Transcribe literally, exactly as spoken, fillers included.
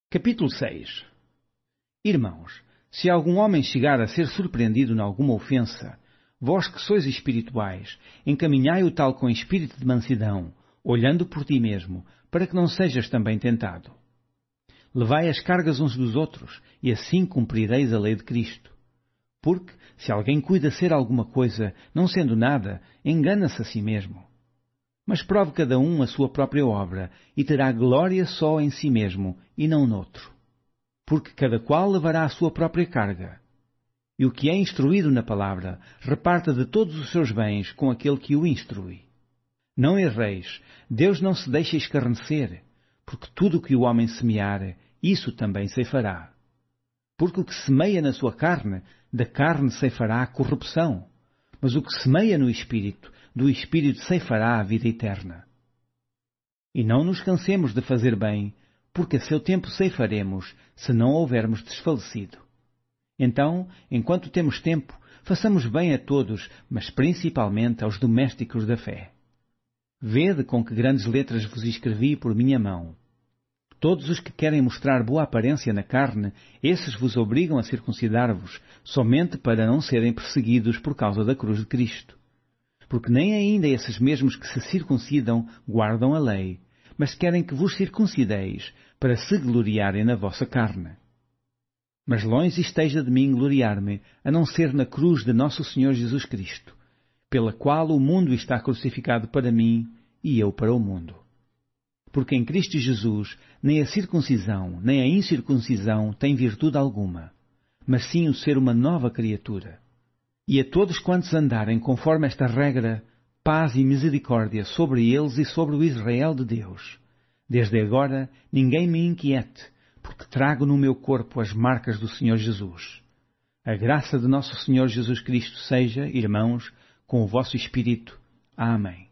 Capítulo seis. Irmãos, se algum homem chegar a ser surpreendido em alguma ofensa, vós que sois espirituais, encaminhai-o tal com espírito de mansidão, olhando por ti mesmo, para que não sejas também tentado. Levai as cargas uns dos outros, e assim cumprireis a lei de Cristo. Porque, se alguém cuida ser alguma coisa, não sendo nada, engana-se a si mesmo. Mas prove cada um a sua própria obra, e terá glória só em si mesmo, e não noutro. Porque cada qual levará a sua própria carga. E o que é instruído na palavra, reparta de todos os seus bens com aquele que o instrui. Não erreis, Deus não se deixa escarnecer, porque tudo o que o homem semear, isso também ceifará. Porque o que semeia na sua carne, da carne ceifará a corrupção, mas o que semeia no Espírito, do Espírito ceifará a vida eterna. E não nos cansemos de fazer bem, porque a seu tempo ceifaremos, se não houvermos desfalecido. Então, enquanto temos tempo, façamos bem a todos, mas principalmente aos domésticos da fé. Vede com que grandes letras vos escrevi por minha mão. Todos os que querem mostrar boa aparência na carne, esses vos obrigam a circuncidar-vos, somente para não serem perseguidos por causa da cruz de Cristo. Porque nem ainda esses mesmos que se circuncidam guardam a lei, mas querem que vos circuncideis, para se gloriarem na vossa carne. Mas longe esteja de mim gloriar-me, a não ser na cruz de nosso Senhor Jesus Cristo, pela qual o mundo está crucificado para mim e eu para o mundo. Porque em Cristo Jesus nem a circuncisão nem a incircuncisão tem virtude alguma, mas sim o ser uma nova criatura. E a todos quantos andarem conforme esta regra, paz e misericórdia sobre eles e sobre o Israel de Deus. Desde agora ninguém me inquiete, porque trago no meu corpo as marcas do Senhor Jesus. A graça de nosso Senhor Jesus Cristo seja, irmãos, com o vosso espírito. Amém.